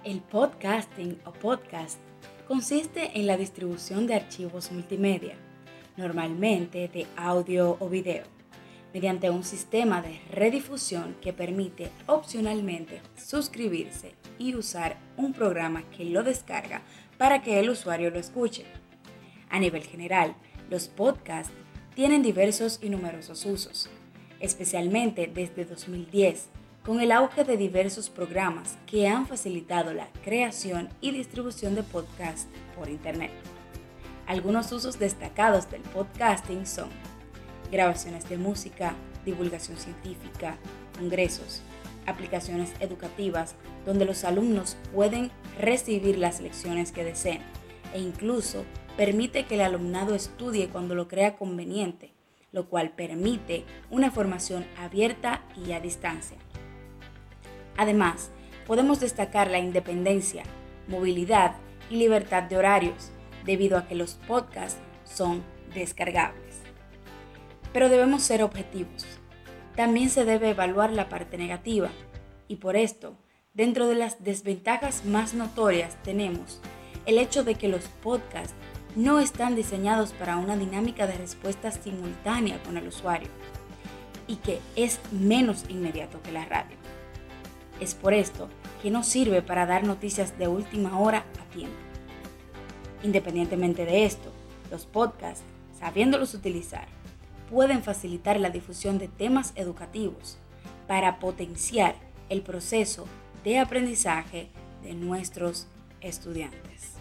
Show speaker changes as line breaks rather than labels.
El podcasting o podcast consiste en la distribución de archivos multimedia, normalmente de audio o video, mediante un sistema de redifusión que permite opcionalmente suscribirse y usar un programa que lo descarga para que el usuario lo escuche. A nivel general, los podcasts tienen diversos y numerosos usos, especialmente desde 2010, con el auge de diversos programas que han facilitado la creación y distribución de podcasts por Internet. Algunos usos destacados del podcasting son grabaciones de música, divulgación científica, congresos, aplicaciones educativas donde los alumnos pueden recibir las lecciones que deseen e incluso permite que el alumnado estudie cuando lo crea conveniente, lo cual permite una formación abierta y a distancia. Además, podemos destacar la independencia, movilidad y libertad de horarios, debido a que los podcasts son descargables. Pero debemos ser objetivos. También se debe evaluar la parte negativa, y por esto, dentro de las desventajas más notorias tenemos el hecho de que los podcasts no están diseñados para una dinámica de respuesta simultánea con el usuario y que es menos inmediato que la radio. Es por esto que no sirve para dar noticias de última hora a tiempo. Independientemente de esto, los podcasts, sabiéndolos utilizar, pueden facilitar la difusión de temas educativos para potenciar el proceso de aprendizaje de nuestros estudiantes.